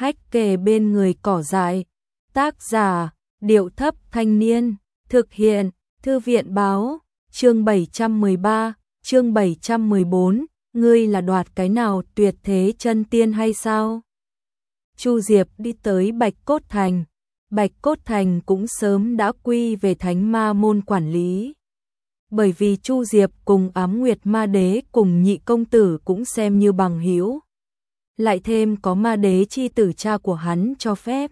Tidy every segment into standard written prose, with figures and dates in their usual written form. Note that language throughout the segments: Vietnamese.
hách kề bên người cỏ dại. Tác giả, Điệu Thấp Thanh Niên. Thực hiện, Thư viện báo. Chương 713, chương 714. Ngươi là đoạt cái nào tuyệt thế chân tiên hay sao? Chu Diệp đi tới Bạch Cốt Thành. Bạch Cốt Thành cũng sớm đã quy về Thánh Ma Môn quản lý. Bởi vì Chu Diệp cùng Ám Nguyệt Ma Đế cùng Nhị công tử cũng xem như bằng hữu. Lại thêm có Ma Đế chi tử cha của hắn cho phép.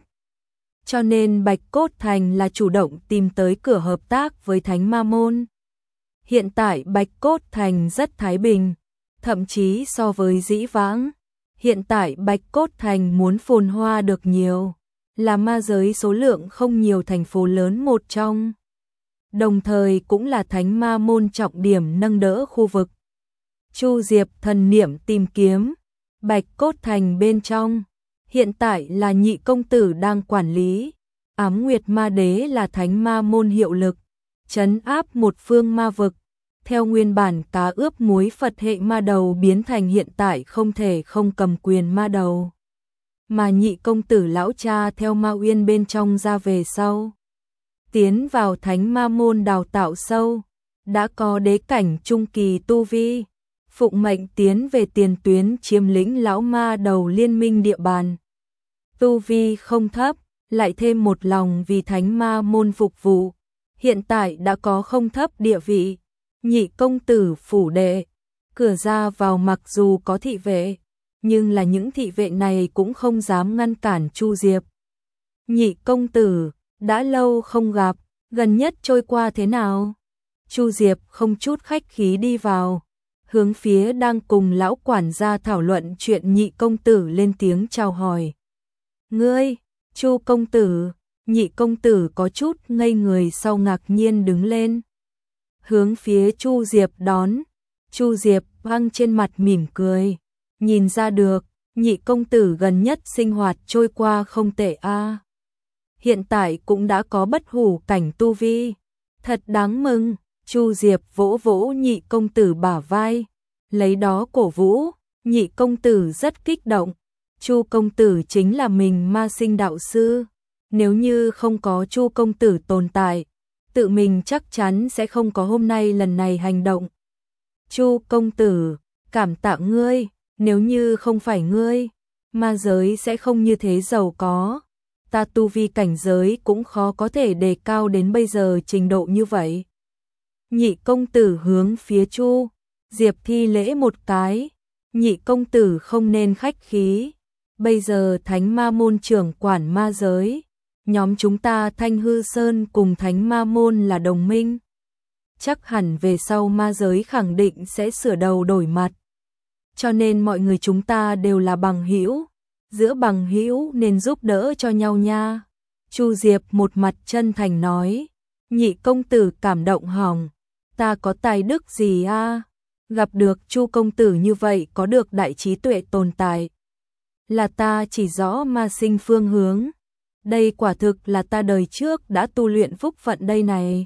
Cho nên Bạch Cốt Thành là chủ động tìm tới cửa hợp tác với Thánh Ma Môn. Hiện tại Bạch Cốt Thành rất thái bình, thậm chí so với dĩ vãng. Hiện tại Bạch Cốt Thành muốn phồn hoa được nhiều, là ma giới số lượng không nhiều thành phố lớn một trong. Đồng thời cũng là Thánh Ma Môn trọng điểm nâng đỡ khu vực. Chu Diệp thần niệm tìm kiếm, Bạch Cốt Thành bên trong, hiện tại là Nhị công tử đang quản lý, Ám Nguyệt Ma Đế là Thánh Ma Môn hiệu lực, trấn áp một phương ma vực. Theo nguyên bản cá ướp muối Phật hệ ma đầu biến thành hiện tại không thể không cầm quyền ma đầu. Mà Nhị công tử lão cha theo Ma Uyên bên trong ra về sau. Tiến vào Thánh Ma Môn đào tạo sâu, đã có đế cảnh trung kỳ tu vi, phụng mệnh tiến về tiền tuyến chiếm lĩnh lão ma đầu liên minh địa bàn. Tu vi không thấp, lại thêm một lòng vì Thánh Ma Môn phục vụ, hiện tại đã có không thấp địa vị. Nhị công tử phủ đệ, cửa ra vào mặc dù có thị vệ, nhưng là những thị vệ này cũng không dám ngăn cản Chu Diệp. Nhị công tử, đã lâu không gặp, gần nhất trôi qua thế nào? Chu Diệp không chút khách khí đi vào, hướng phía đang cùng lão quản gia thảo luận chuyện Nhị công tử lên tiếng chào hỏi. Ngươi, Chu công tử, Nhị công tử có chút ngây người sau ngạc nhiên đứng lên. Hướng phía Chu Diệp đón, Chu Diệp băng trên mặt mỉm cười, nhìn ra được, Nhị công tử gần nhất sinh hoạt trôi qua không tệ a. Hiện tại cũng đã có bất hủ cảnh tu vi, thật đáng mừng. Chu Diệp vỗ vỗ Nhị công tử bả vai, lấy đó cổ vũ. Nhị công tử rất kích động, Chu công tử chính là mình ma sinh đạo sư, nếu như không có Chu công tử tồn tại, tự mình chắc chắn sẽ không có hôm nay lần này hành động. Chu công tử, cảm tạ ngươi, nếu như không phải ngươi, ma giới sẽ không như thế giàu có. Ta tu vi cảnh giới cũng khó có thể đề cao đến bây giờ trình độ như vậy. Nhị công tử hướng phía Chu Diệp thi lễ một cái. Nhị công tử không nên khách khí. Bây giờ Thánh Ma Môn trưởng quản ma giới. Nhóm chúng ta Thanh Hư Sơn cùng Thánh Ma Môn là đồng minh. Chắc hẳn về sau ma giới khẳng định sẽ sửa đầu đổi mặt. Cho nên mọi người chúng ta đều là bằng hữu. Giữa bằng hữu nên giúp đỡ cho nhau nha. Chu Diệp một mặt chân thành nói. Nhị công tử cảm động hỏng. Ta có tài đức gì a? Gặp được Chu công tử như vậy có được đại trí tuệ tồn tại. Là ta chỉ rõ ma sinh phương hướng. Đây quả thực là ta đời trước đã tu luyện phúc phận đây này.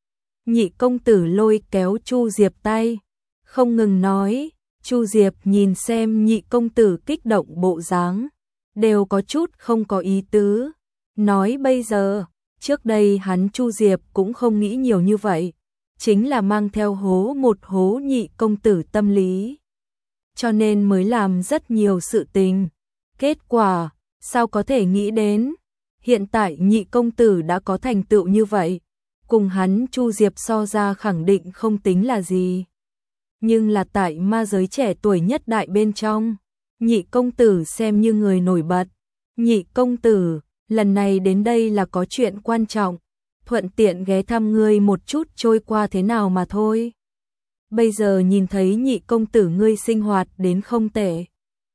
Nhị công tử lôi kéo Chu Diệp tay, không ngừng nói. Chu Diệp nhìn xem Nhị công tử kích động bộ dáng, đều có chút không có ý tứ. Nói bây giờ, trước đây hắn Chu Diệp cũng không nghĩ nhiều như vậy, chính là mang theo hố một hố Nhị công tử tâm lý. Cho nên mới làm rất nhiều sự tình. Kết quả, sao có thể nghĩ đến, hiện tại Nhị công tử đã có thành tựu như vậy, cùng hắn Chu Diệp so ra khẳng định không tính là gì. Nhưng là tại ma giới trẻ tuổi nhất đại bên trong, Nhị công tử xem như người nổi bật. Nhị công tử, lần này đến đây là có chuyện quan trọng, thuận tiện ghé thăm ngươi một chút trôi qua thế nào mà thôi. Bây giờ nhìn thấy Nhị công tử ngươi sinh hoạt đến không tệ,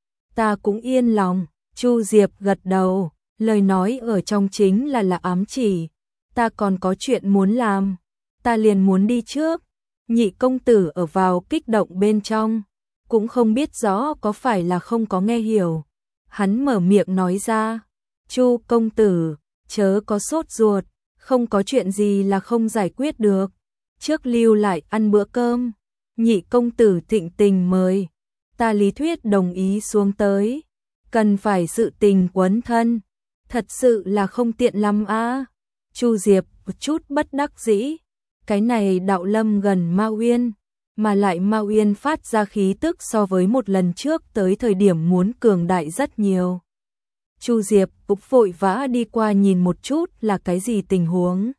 ta cũng yên lòng. Chu Diệp gật đầu, lời nói ở trong chính là ám chỉ. Ta còn có chuyện muốn làm, ta liền muốn đi trước. Nhị công tử ở vào kích động bên trong, cũng không biết rõ có phải là không có nghe hiểu. Hắn mở miệng nói ra, Chu công tử, chớ có sốt ruột, không có chuyện gì là không giải quyết được. Trước lưu lại ăn bữa cơm. Nhị công tử thịnh tình mời, ta lý thuyết đồng ý xuống tới. cần phải sự tình quấn thân, thật sự là không tiện lắm a. Chu Diệp một chút bất đắc dĩ, cái này Đạo Lâm gần Ma Uyên, mà lại Ma Uyên phát ra khí tức so với một lần trước tới thời điểm muốn cường đại rất nhiều. Chu Diệp cũng vội vã đi qua nhìn một chút là cái gì tình huống.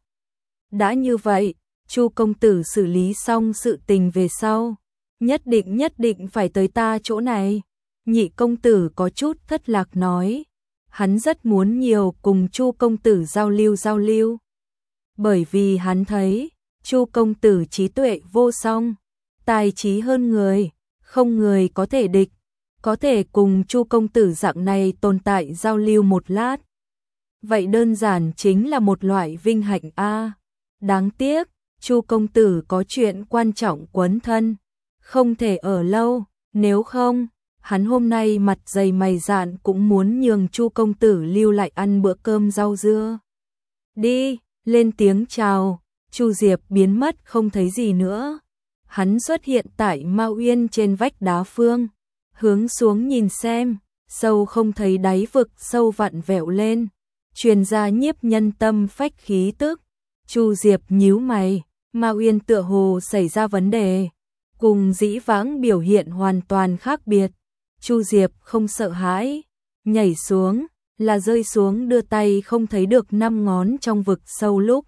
Đã như vậy, Chu công tử xử lý xong sự tình về sau, nhất định phải tới ta chỗ này. Nhị công tử có chút thất lạc nói, hắn rất muốn nhiều cùng Chu công tử giao lưu. Bởi vì hắn thấy, Chu công tử trí tuệ vô song, tài trí hơn người, không người có thể địch, có thể cùng Chu công tử dạng này tồn tại giao lưu một lát. Vậy đơn giản chính là một loại vinh hạnh a. Đáng tiếc, Chu công tử có chuyện quan trọng quấn thân, không thể ở lâu, nếu không, hắn hôm nay mặt dày mày dạn cũng muốn nhường Chu công tử lưu lại ăn bữa cơm rau dưa. Đi, lên tiếng chào, Chu Diệp biến mất không thấy gì nữa. Hắn xuất hiện tại Ma Uyên trên vách đá phương, hướng xuống nhìn xem, sâu không thấy đáy vực sâu vặn vẹo lên, truyền ra nhiếp nhân tâm phách khí tức. Chu Diệp nhíu mày, Ma Uyên tựa hồ xảy ra vấn đề, cùng dĩ vãng biểu hiện hoàn toàn khác biệt. Chu Diệp không sợ hãi, nhảy xuống, là rơi xuống đưa tay không thấy được 5 ngón trong vực sâu lúc.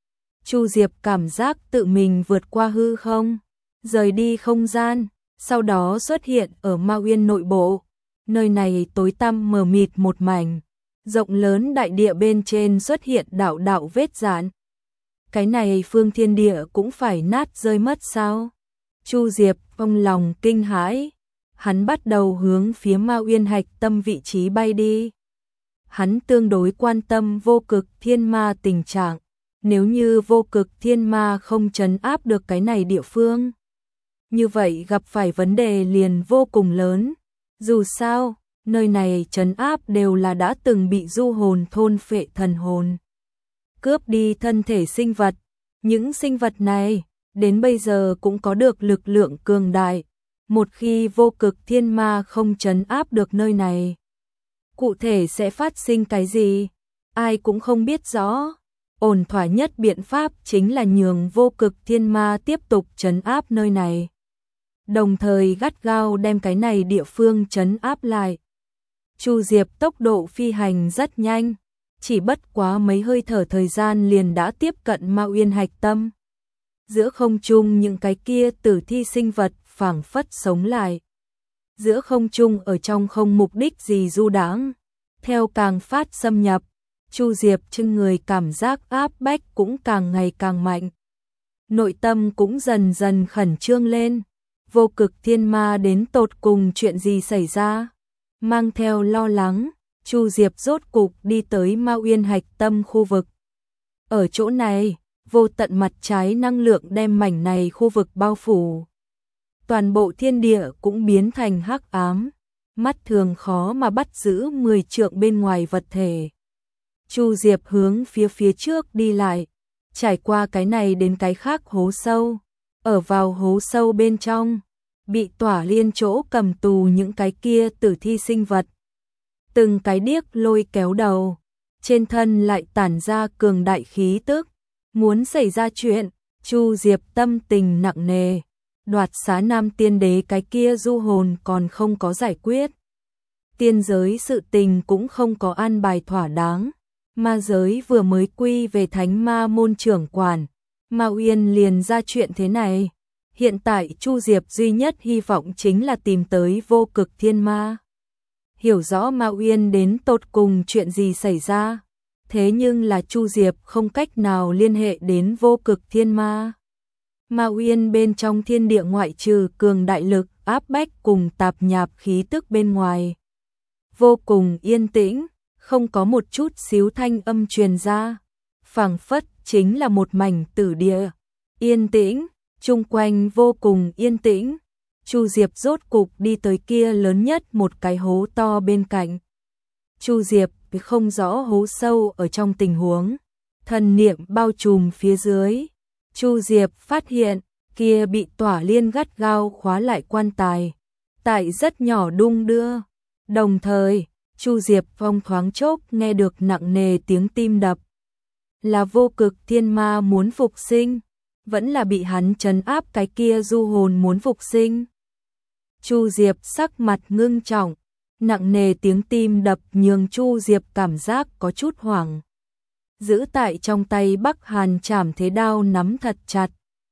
Chu Diệp cảm giác tự mình vượt qua hư không, rời đi không gian, sau đó xuất hiện ở Ma Uyên nội bộ. Nơi này tối tăm mờ mịt một mảnh, rộng lớn đại địa bên trên xuất hiện đạo vết rạn. Cái này phương thiên địa cũng phải nát rơi mất sao? Chu Diệp trong lòng kinh hãi, hắn bắt đầu hướng phía Ma Uyên hạch tâm vị trí bay đi. Hắn tương đối quan tâm vô cực thiên ma tình trạng, nếu như vô cực thiên ma không trấn áp được cái này địa phương, như vậy gặp phải vấn đề liền vô cùng lớn. Dù sao, nơi này trấn áp đều là đã từng bị du hồn thôn phệ thần hồn, cướp đi thân thể sinh vật. Những sinh vật này, đến bây giờ cũng có được lực lượng cường đại. Một khi vô cực thiên ma không trấn áp được nơi này, cụ thể sẽ phát sinh cái gì, ai cũng không biết rõ. Ổn thỏa nhất biện pháp chính là nhường vô cực thiên ma tiếp tục trấn áp nơi này, đồng thời gắt gao đem cái này địa phương trấn áp lại. Chu Diệp tốc độ phi hành rất nhanh, chỉ bất quá mấy hơi thở thời gian liền đã tiếp cận Ma Uyên hạch tâm. Giữa không trung những cái kia tử thi sinh vật phảng phất sống lại. Giữa không trung ở trong không mục đích gì du đãng. Theo càng phát xâm nhập, Chu Diệp trên người cảm giác áp bách cũng càng ngày càng mạnh. Nội tâm cũng dần dần khẩn trương lên. Vô cực thiên ma đến tột cùng chuyện gì xảy ra? Mang theo lo lắng, Chu Diệp rốt cục đi tới Ma Uyên hạch tâm khu vực. Ở chỗ này, vô tận mặt trái năng lượng đem mảnh này khu vực bao phủ. Toàn bộ thiên địa cũng biến thành hắc ám, mắt thường khó mà bắt giữ 10 trượng bên ngoài vật thể. Chu Diệp hướng phía trước đi lại, trải qua cái này đến cái khác hố sâu. Ở vào hố sâu bên trong, bị tỏa liên chỗ cầm tù những cái kia tử thi sinh vật. Từng cái điếc lôi kéo đầu, trên thân lại tản ra cường đại khí tức. Muốn xảy ra chuyện, Chu Diệp tâm tình nặng nề. Đoạt xá nam tiên đế cái kia du hồn còn không có giải quyết. Tiên giới sự tình cũng không có an bài thỏa đáng. Ma giới vừa mới quy về thánh ma môn trưởng quản, Ma Uyên liền ra chuyện thế này. Hiện tại Chu Diệp duy nhất hy vọng chính là tìm tới vô cực thiên ma. Hiểu rõ Ma Uyên đến tột cùng chuyện gì xảy ra. Thế nhưng là Chu Diệp không cách nào liên hệ đến vô cực thiên ma. Ma Uyên bên trong thiên địa ngoại trừ cường đại lực áp bách cùng tạp nhạp khí tức bên ngoài, vô cùng yên tĩnh, không có một chút xíu thanh âm truyền ra, phảng phất chính là một mảnh tử địa, yên tĩnh, chung quanh vô cùng yên tĩnh. Chu Diệp rốt cục đi tới kia lớn nhất một cái hố to bên cạnh. Chu Diệp không rõ hố sâu ở trong tình huống, thần niệm bao trùm phía dưới. Chu Diệp phát hiện kia bị tỏa liên gắt gao khóa lại quan tài, tại rất nhỏ đung đưa, đồng thời Chu Diệp Phong thoáng chốc nghe được nặng nề tiếng tim đập. Là Vô Cực Thiên Ma muốn phục sinh, vẫn là bị hắn trấn áp cái kia du hồn muốn phục sinh. Chu Diệp sắc mặt ngưng trọng, nặng nề tiếng tim đập nhường Chu Diệp cảm giác có chút hoảng. Giữ tại trong tay Bắc Hàn Trảm Thế Đao nắm thật chặt.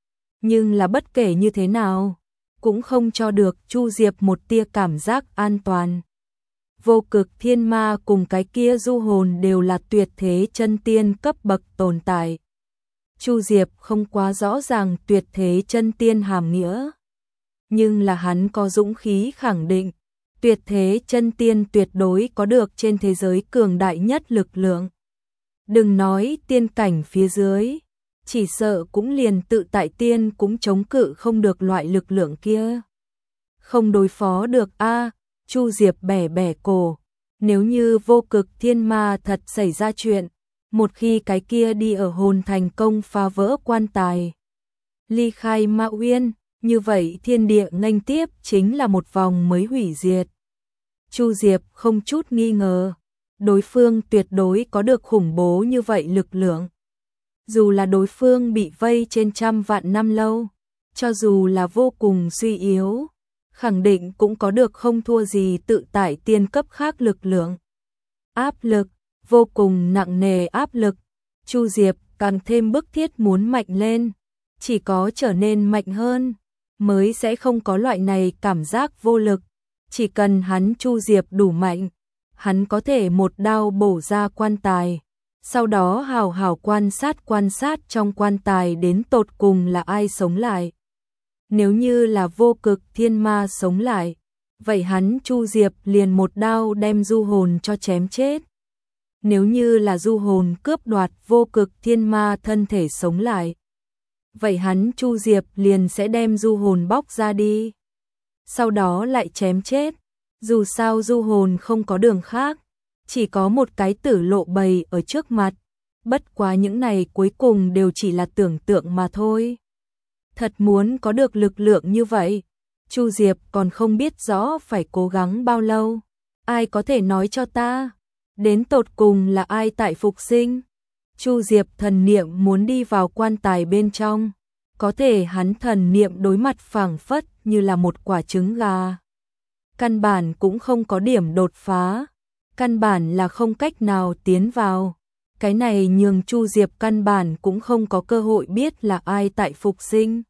Nhưng là bất kể như thế nào, cũng không cho được Chu Diệp một tia cảm giác an toàn. Vô Cực Thiên Ma cùng cái kia du hồn đều là tuyệt thế chân tiên cấp bậc tồn tại. Chu Diệp không quá rõ ràng tuyệt thế chân tiên hàm nghĩa, nhưng là hắn có dũng khí khẳng định, tuyệt thế chân tiên tuyệt đối có được trên thế giới cường đại nhất lực lượng. Đừng nói tiên cảnh phía dưới, chỉ sợ cũng liền tự tại tiên cũng chống cự không được loại lực lượng kia. Không đối phó được a. Chu Diệp bẻ bẻ cổ, nếu như Vô Cực Thiên Ma thật xảy ra chuyện, một khi cái kia đi ở hồn thành công phá vỡ quan tài, ly khai Ma Uyên, như vậy thiên địa nghênh tiếp chính là một vòng mới hủy diệt. Chu Diệp không chút nghi ngờ, đối phương tuyệt đối có được khủng bố như vậy lực lượng. Dù là đối phương bị vây trên trăm vạn năm lâu, cho dù là vô cùng suy yếu, khẳng định cũng có được không thua gì tự tại tiên cấp khác lực lượng. Áp lực, vô cùng nặng nề áp lực, Chu Diệp càng thêm bức thiết muốn mạnh lên, chỉ có trở nên mạnh hơn, mới sẽ không có loại này cảm giác vô lực. Chỉ cần hắn Chu Diệp đủ mạnh, hắn có thể một đao bổ ra quan tài, sau đó hào hào quan sát trong quan tài đến tột cùng là ai sống lại. Nếu như là Vô Cực Thiên Ma sống lại, vậy hắn Chu Diệp liền một đao đem du hồn cho chém chết. Nếu như là du hồn cướp đoạt Vô Cực Thiên Ma thân thể sống lại, vậy hắn Chu Diệp liền sẽ đem du hồn bóc ra đi, sau đó lại chém chết. Dù sao du hồn không có đường khác, chỉ có một cái tử lộ bày ở trước mặt, bất quá những này cuối cùng đều chỉ là tưởng tượng mà thôi. Thật muốn có được lực lượng như vậy, Chu Diệp còn không biết rõ phải cố gắng bao lâu. Ai có thể nói cho ta, đến tột cùng là ai tại phục sinh? Chu Diệp thần niệm muốn đi vào quan tài bên trong, có thể hắn thần niệm đối mặt phảng phất như là một quả trứng gà. Căn bản cũng không có điểm đột phá, căn bản là không cách nào tiến vào. Cái này nhường Chu Diệp căn bản cũng không có cơ hội biết là ai tại phục sinh.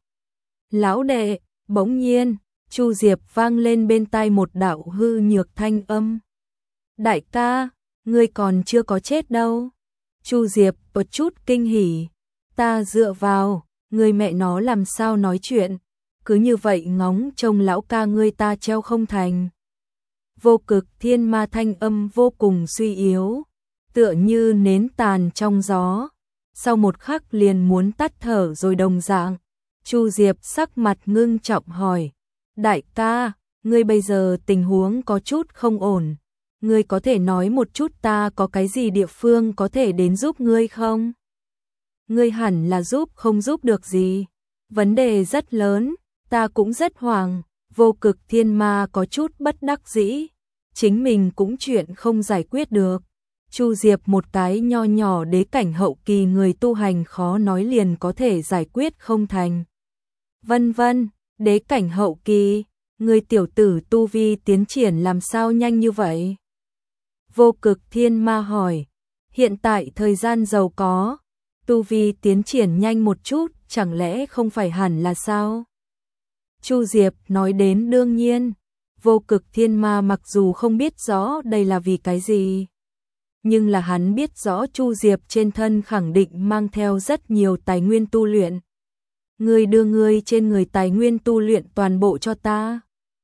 Lão đệ, bỗng nhiên, Chu Diệp vang lên bên tai một đạo hư nhược thanh âm. Đại ca, ngươi còn chưa có chết đâu. Chu Diệp một chút kinh hỉ. Ta dựa vào, ngươi mẹ nó làm sao nói chuyện, cứ như vậy ngóng trông lão ca ngươi ta treo không thành. Vô Cực Thiên Ma thanh âm vô cùng suy yếu, tựa như nến tàn trong gió, sau một khắc liền muốn tắt thở rồi đồng dạng. Chu Diệp sắc mặt ngưng trọng hỏi, đại ca, ngươi bây giờ tình huống có chút không ổn, ngươi có thể nói một chút ta có cái gì địa phương có thể đến giúp ngươi không? Ngươi hẳn là giúp không giúp được gì, vấn đề rất lớn, ta cũng rất hoảng. Vô Cực Thiên Ma có chút bất đắc dĩ, chính mình cũng chuyện không giải quyết được. Chu Diệp một cái nho nhỏ đế cảnh hậu kỳ người tu hành khó nói liền có thể giải quyết không thành. Vân vân, đế cảnh hậu kỳ, người tiểu tử tu vi tiến triển làm sao nhanh như vậy? Vô Cực Thiên Ma hỏi, hiện tại thời gian giàu có, tu vi tiến triển nhanh một chút, chẳng lẽ không phải hẳn là sao? Chu Diệp nói đến đương nhiên, Vô Cực Thiên Ma mặc dù không biết rõ đây là vì cái gì, nhưng là hắn biết rõ Chu Diệp trên thân khẳng định mang theo rất nhiều tài nguyên tu luyện. Ngươi đưa ngươi trên người tài nguyên tu luyện toàn bộ cho ta.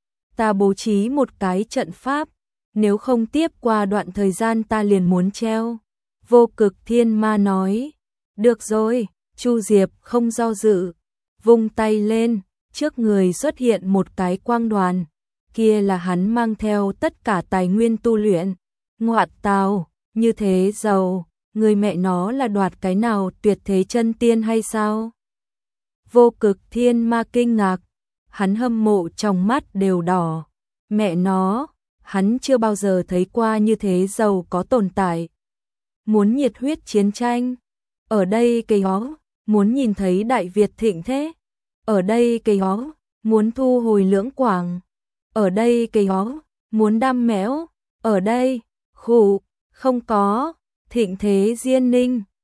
Ta bố trí một cái trận pháp, nếu không tiếp qua đoạn thời gian ta liền muốn treo. Vô Cực Thiên Ma nói, được rồi, Chu Diệp không do dự, vung tay lên, trước người xuất hiện một cái quang đoàn, kia là hắn mang theo tất cả tài nguyên tu luyện. Ngoạn tào, như thế giàu, người mẹ nó là đoạt cái nào tuyệt thế chân tiên hay sao? Vô Cực Thiên Ma kinh ngạc, hắn hâm mộ trong mắt đều đỏ. Mẹ nó, hắn chưa bao giờ thấy qua như thế giàu có tồn tại. Muốn nhiệt huyết chiến tranh, ở đây cây ó, muốn nhìn thấy Đại Việt thịnh thế, ở đây cây ó, muốn thu hồi Lưỡng Quảng, ở đây cây ó, muốn đam mẽo, ở đây, khụ, không có, thịnh thế Diên Ninh.